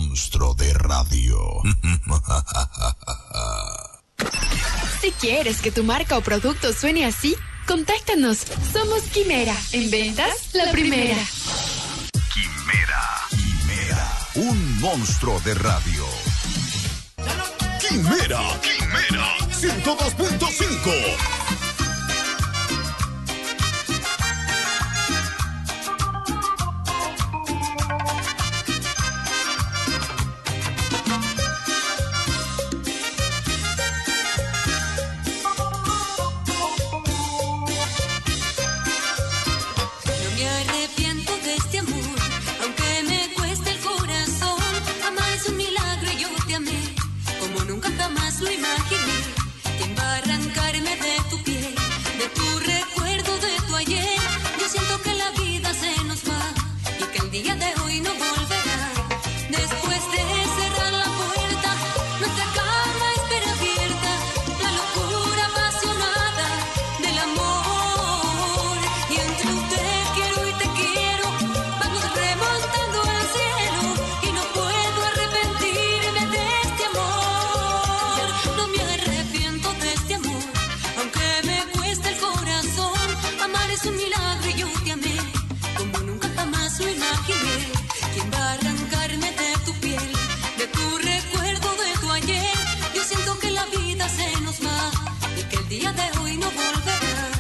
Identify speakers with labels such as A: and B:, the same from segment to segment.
A: monstruo de radio.
B: Si quieres que tu marca o producto suene así, contáctanos. Somos Quimera. En ventas, la primera.
A: Quimera, un monstruo de radio. Quimera 102.5.
C: Lo imaginé, ¿quién va a arrancarme de tu piel, de tu recuerdo, de tu ayer? Yo siento que la vida se nos va y que el día de hoy no volverá. Después de cerrar la puerta, nuestra cama espera abierta, la locura apasionada del amor. Y entre un te quiero y te quiero, vamos remontando al cielo y no puedo arrepentirme de este amor. Es un milagro y yo te amé como nunca jamás lo imaginé. ¿Quién va a arrancarme de tu piel, de tu recuerdo, de tu ayer? Yo siento que la vida se nos va y que el día de hoy no volverá.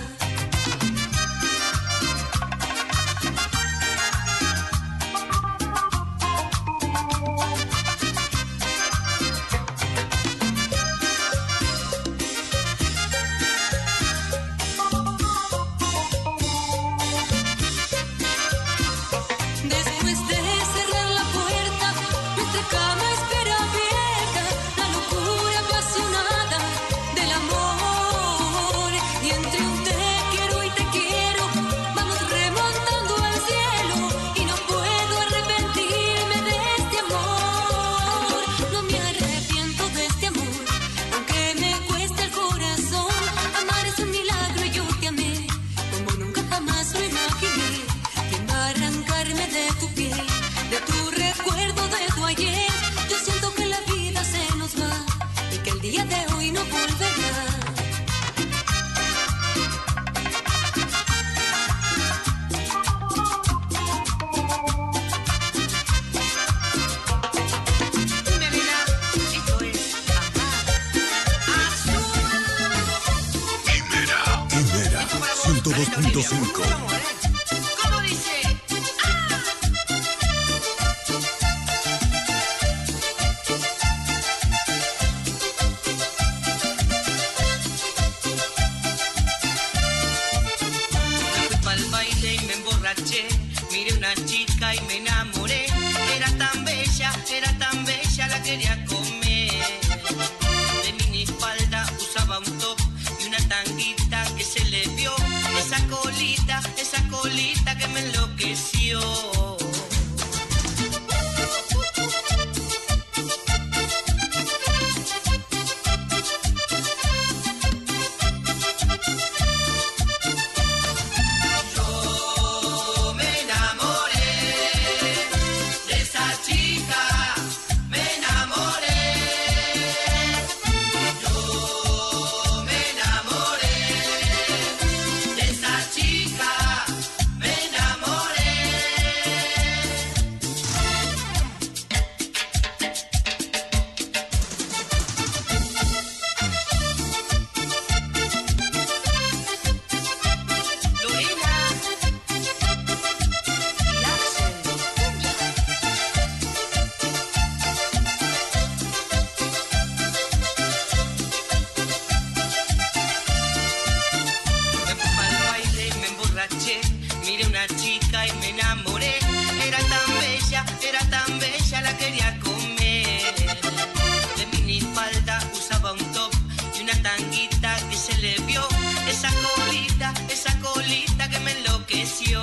D: ¿Cómo dice?
E: Fui pa'l baile y me emborraché, miré una chica y me enamoré. Era tan bella, la quería comer. De minifalda usaba un top y una tanguita que se le vio. Esa colita que me enloqueció. Yo me enamoré de esa chica, me enamoré. Yo me enamoré de esa chica. Miré una chica y me enamoré. Era tan bella, la quería comer. De minifalda usaba un top y una tanguita que se le vio. Esa colita que me enloqueció.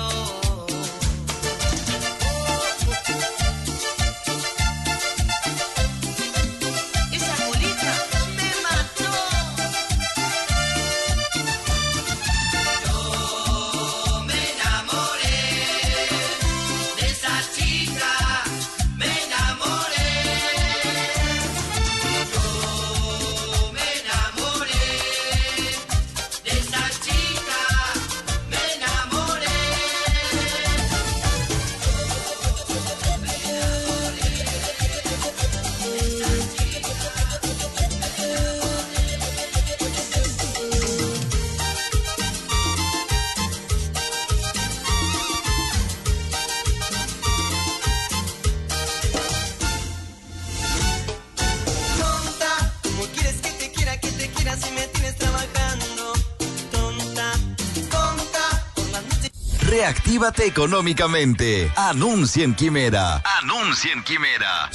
A: Reactívate económicamente. Anuncia en Quimera. Anuncia en Quimera.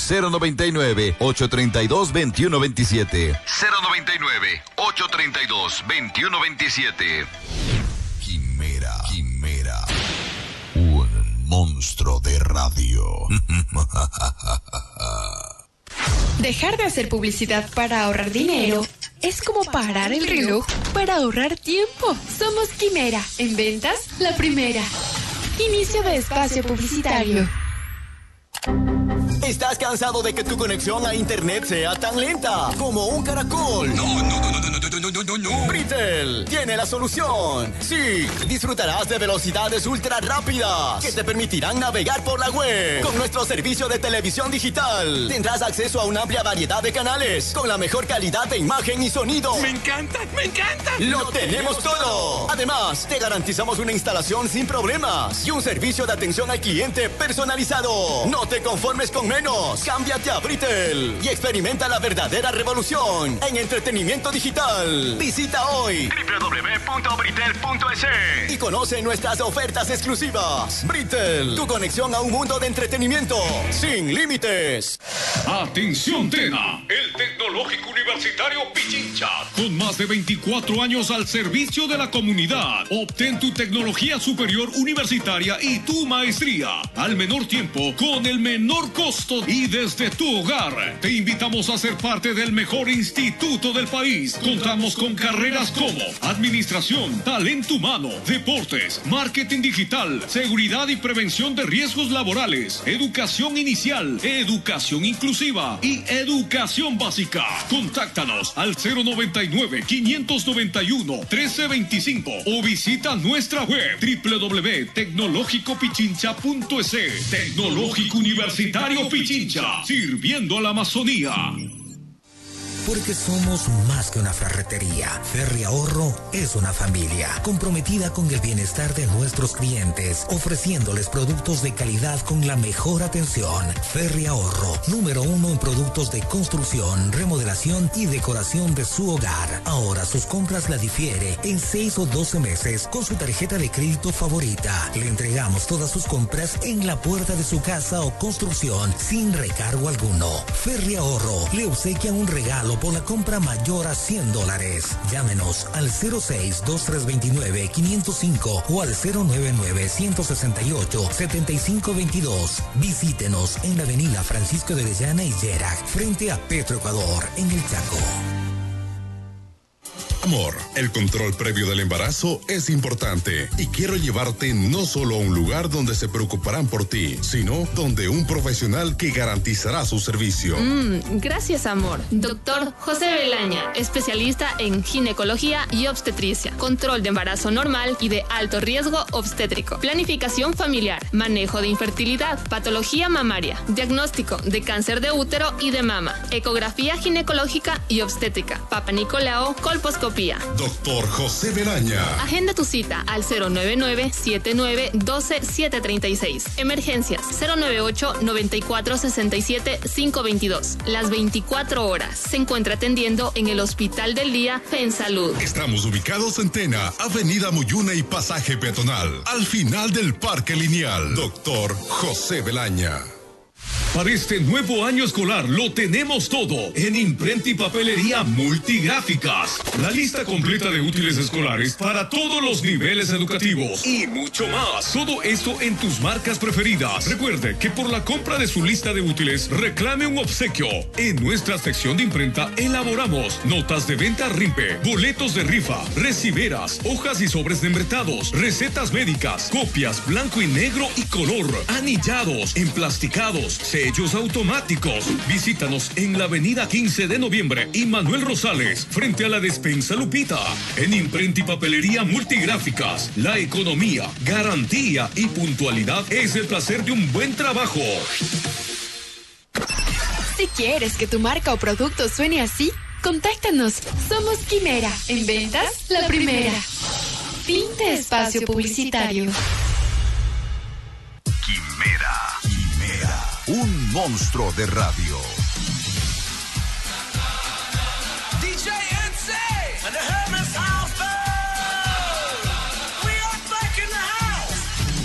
A: 099-832-2127. 099-832-2127. Quimera. Un monstruo de radio.
B: Dejar de hacer publicidad para ahorrar dinero es como parar el reloj para ahorrar tiempo. Somos Quimera. En ventas, la primera. Inicio de espacio publicitario.
D: ¿Estás cansado de que tu conexión a internet sea tan lenta como un caracol? No. Britel tiene la solución. Sí, disfrutarás de velocidades ultra rápidas que te permitirán navegar por la web. Con nuestro servicio de televisión digital tendrás acceso a una amplia variedad de canales con la mejor calidad de imagen y sonido.
F: ¡Me encanta!
D: ¡Lo tenemos todo! Además, te garantizamos una instalación sin problemas y un servicio de atención al cliente personalizado. No te conformes con menos. Cámbiate a Britel y experimenta la verdadera revolución en entretenimiento digital. Visita hoy www.britel.es y conoce nuestras ofertas exclusivas. Britel, tu conexión a un mundo de entretenimiento sin límites.
G: Atención Tena, el Tecnológico Universitario Pichincha, con más de 24 años al servicio de la comunidad. Obtén tu tecnología superior universitaria y tu maestría al menor tiempo, con el menor costo y desde tu hogar. Te invitamos a ser parte del mejor instituto del país. Contamos con carreras como administración, talento humano, deportes, marketing digital, seguridad y prevención de riesgos laborales, educación inicial, educación inclusiva y educación básica. Contáctanos al 099-591-1325 o visita nuestra web www.tecnologicopichincha.es. Tecnológico Universitario Pichincha, sirviendo a la Amazonía.
H: Porque somos más que una ferretería. Ferri Ahorro es una familia comprometida con el bienestar de nuestros clientes, ofreciéndoles productos de calidad con la mejor atención. Ferri Ahorro, número 1 en productos de construcción, remodelación y decoración de su hogar. Ahora sus compras la difiere en 6 o 12 meses con su tarjeta de crédito favorita. Le entregamos todas sus compras en la puerta de su casa o construcción sin recargo alguno. Ferri Ahorro le obsequia un regalo por la compra mayor a $100. Llámenos al 06-2329-505 o al 099-168-7522. Visítenos en la avenida Francisco de Orellana y Llerac, frente a Petroecuador, en el Chaco.
I: Amor, el control previo del embarazo es importante y quiero llevarte no solo a un lugar donde se preocuparán por ti, sino donde un profesional que garantizará su servicio.
J: Gracias, amor. Doctor José Belaña, especialista en ginecología y obstetricia, control de embarazo normal y de alto riesgo obstétrico, planificación familiar, manejo de infertilidad, patología mamaria, diagnóstico de cáncer de útero y de mama, ecografía ginecológica y obstétrica, Papa Nicolau, colposcopía.
I: Doctor José Belaña.
J: Agenda tu cita al 099-7912-736. Emergencias 098-9467-522. Las 24 horas. Se encuentra atendiendo en el Hospital del Día FENSalud.
I: Estamos ubicados en Tena, Avenida Muyuna y Pasaje Peatonal, al final del Parque Lineal. Doctor José Belaña.
G: Para este nuevo año escolar lo tenemos todo en Imprenta y Papelería Multigráficas. La lista completa de útiles escolares para todos los niveles educativos y mucho más. Todo esto en tus marcas preferidas. Recuerde que por la compra de su lista de útiles reclame un obsequio. En nuestra sección de imprenta elaboramos notas de venta RIMPE, boletos de rifa, reciberas, hojas y sobres membretados, recetas médicas, copias blanco y negro y color, anillados, emplasticados, sellos automáticos. Visítanos en la avenida 15 de noviembre y Manuel Rosales, frente a la despensa Lupita. En Imprenta y Papelería Multigráficas, la economía, garantía y puntualidad es el placer de un buen trabajo.
B: Si quieres que tu marca o producto suene así, contáctanos. Somos Quimera. En ventas, la primera. Fin de espacio publicitario.
A: Quimera. Un monstruo de radio.
F: DJ NC and the Hermes House Band. We are back in the house.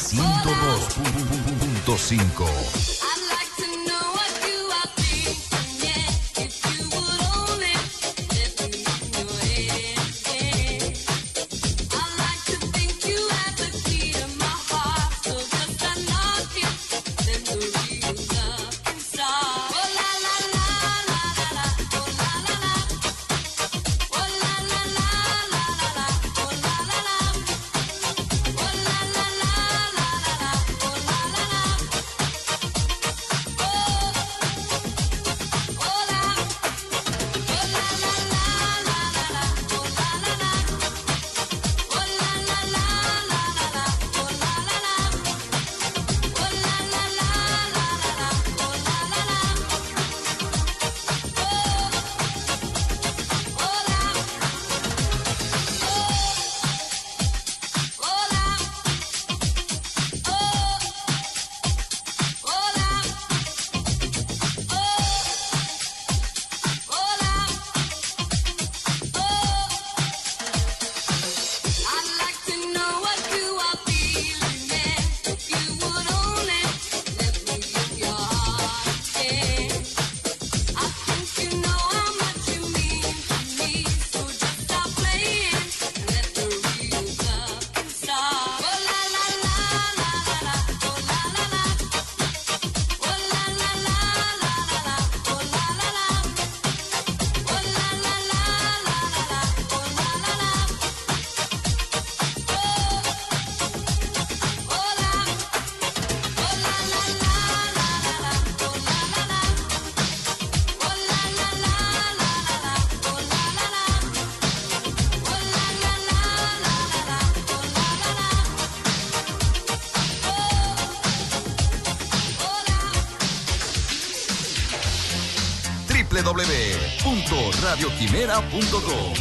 A: 102.5. www.radioquimera.com.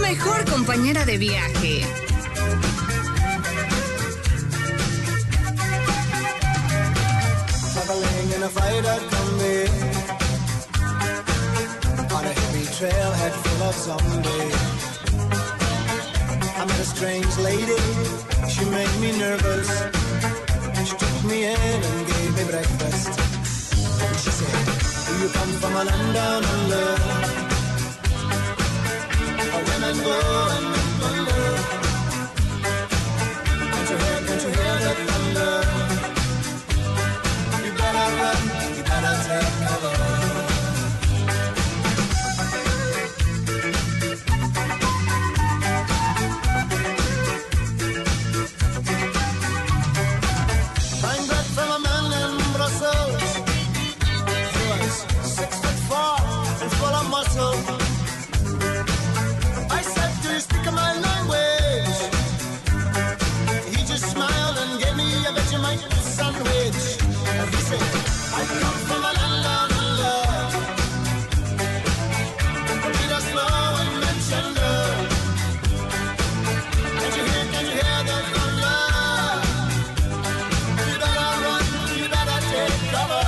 K: mejor compañera de viaje.
L: Traveling in a freighter combi on a heavy trailhead full of zombies. I met a strange lady, she made me nervous. She took me in and gave me breakfast. And she said, do you come from a land down under? A women go and men wonder. Can't you hear the thunder? You better run, you better take cover. I said, do you speak my language? He just smiled and gave me a Vegemite sandwich. And he said, I come from a land down under. Read us slow and mention love. Can you hear the thunder? You better run, you better take cover.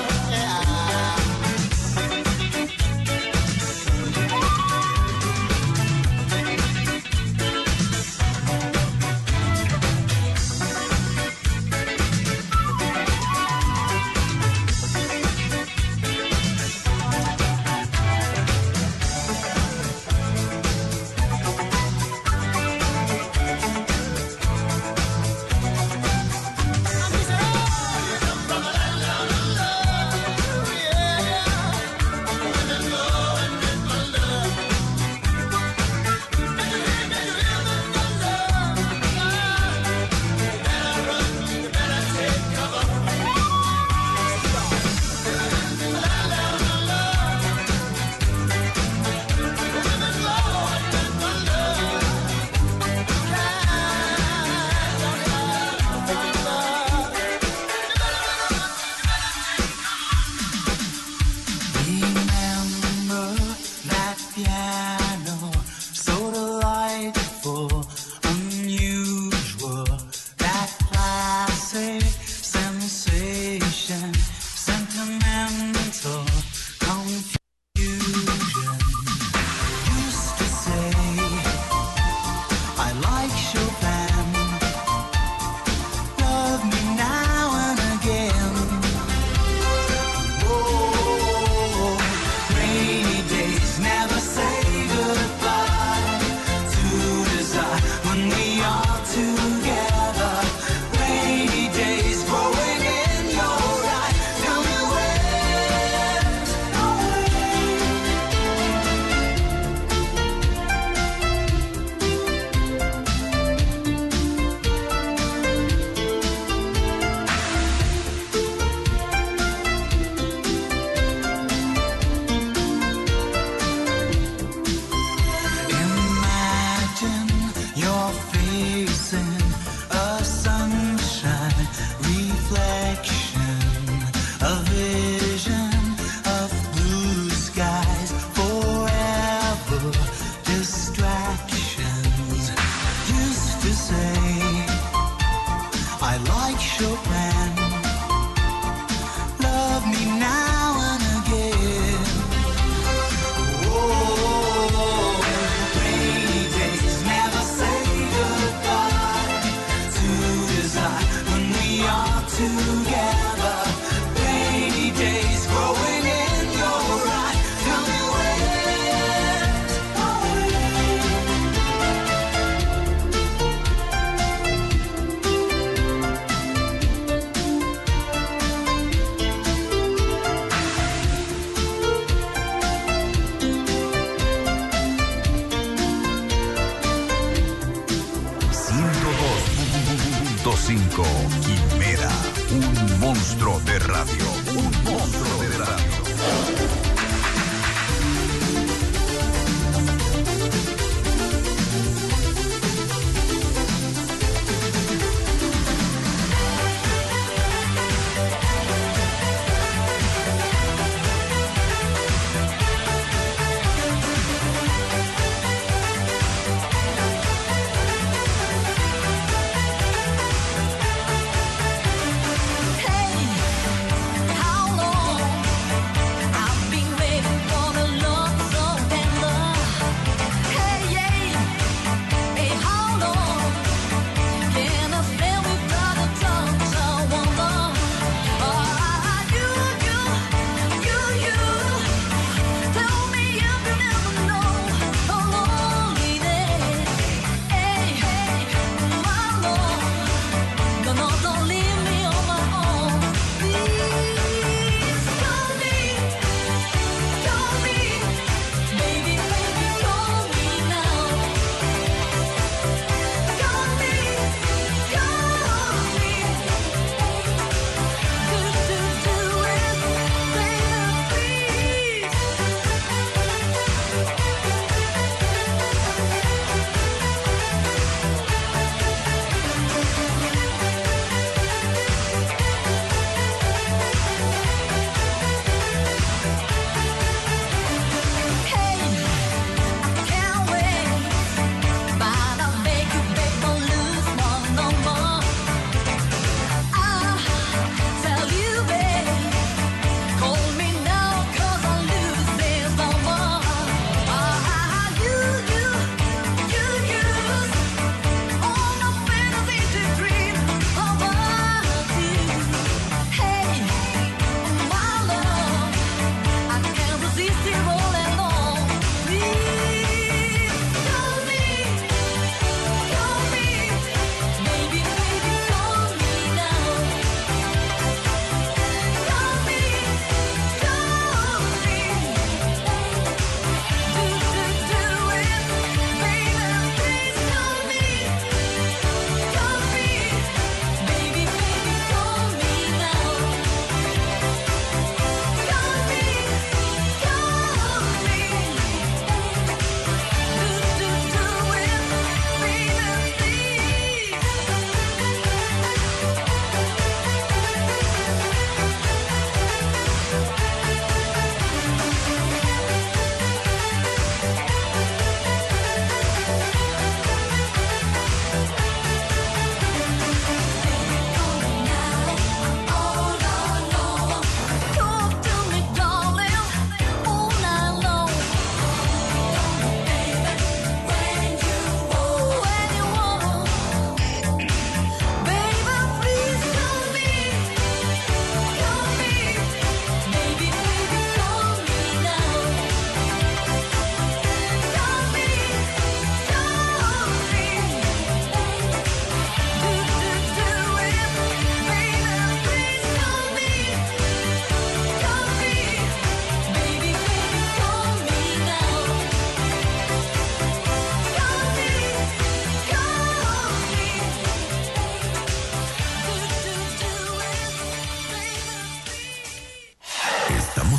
A: Quimera, un monstruo de radio, un monstruo de radio.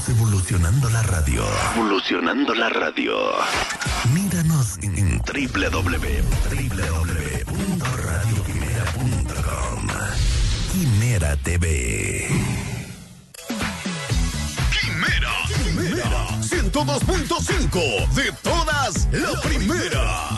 M: Estamos evolucionando la radio. Evolucionando la radio. Míranos en www.radioquimera.com. Quimera TV.
N: Quimera 102.5, de todas la primera.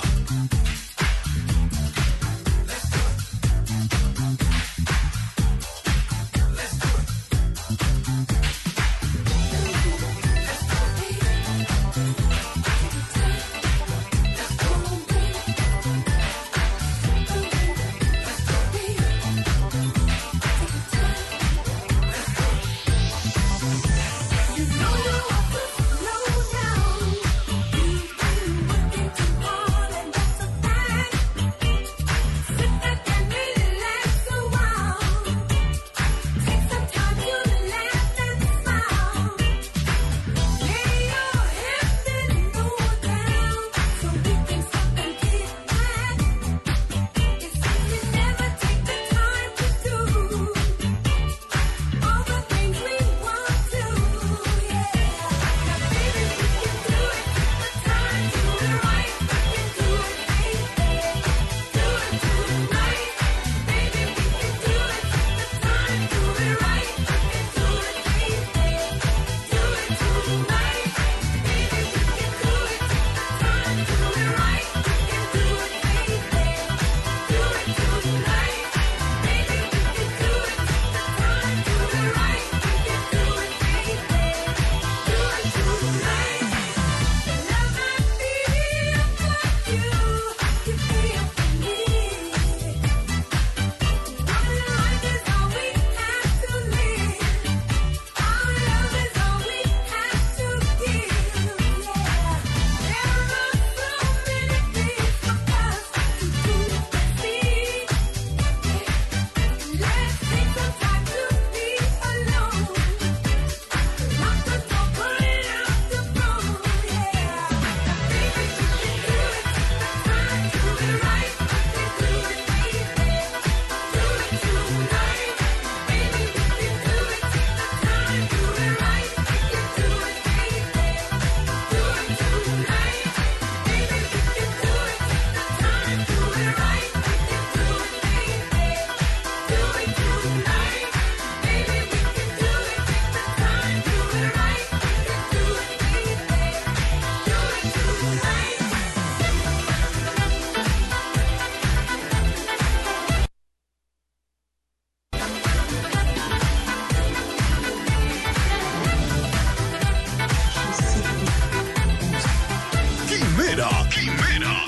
N: Quimera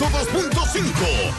N: 102.5.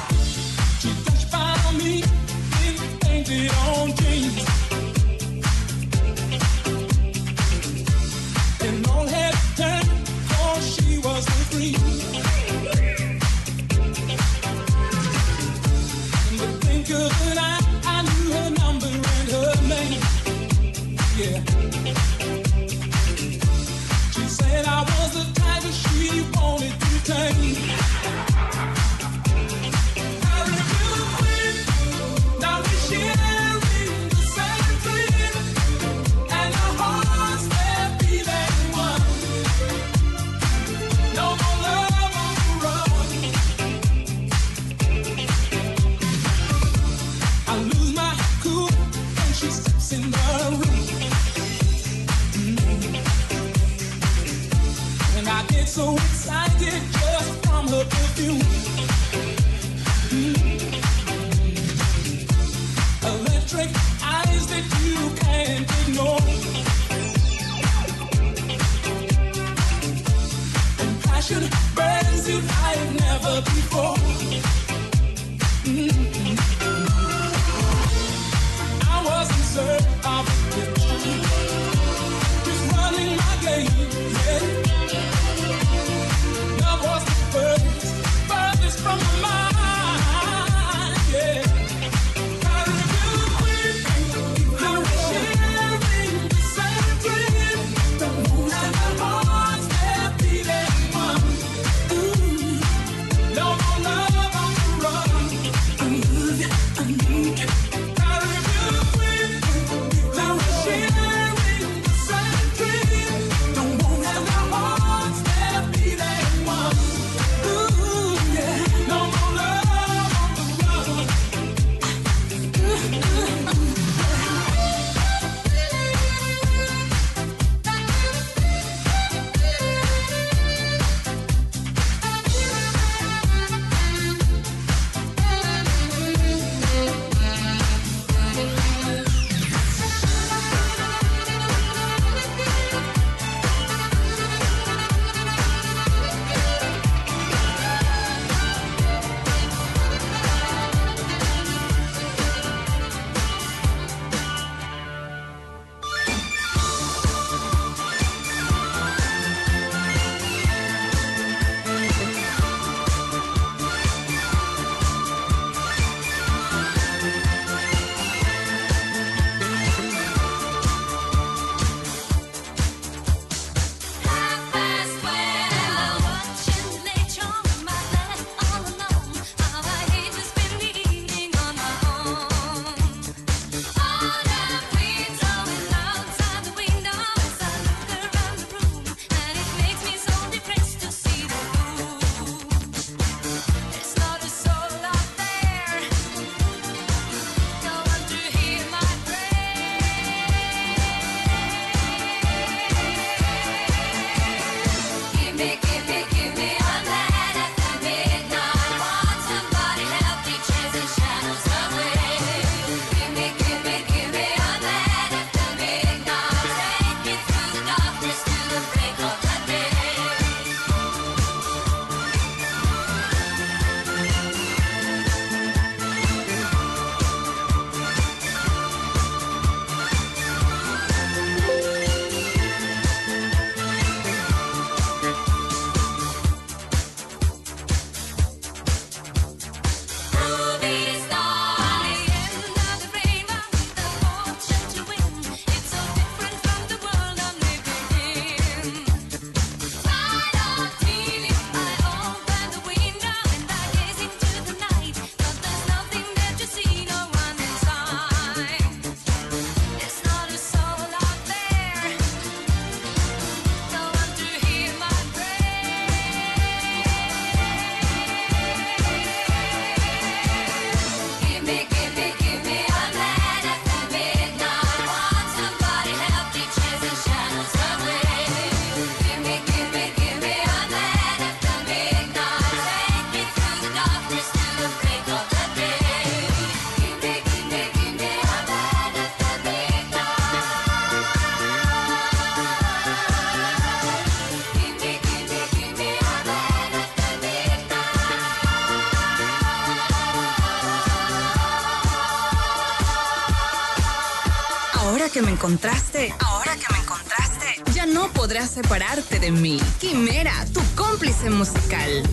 K: que me encontraste, ya no podrás separarte de mí. Quimera, tu cómplice musical.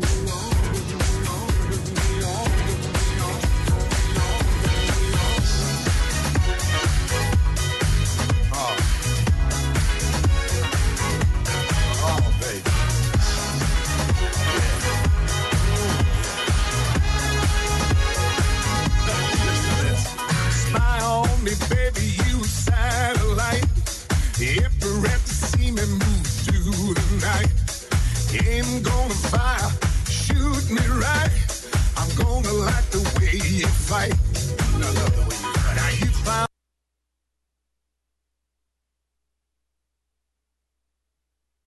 O: Baby, you satellite. Every rep to see me move through the night. Ain't gonna fire, shoot me right. I'm gonna like the way you fight. I love the way you fight. Now you find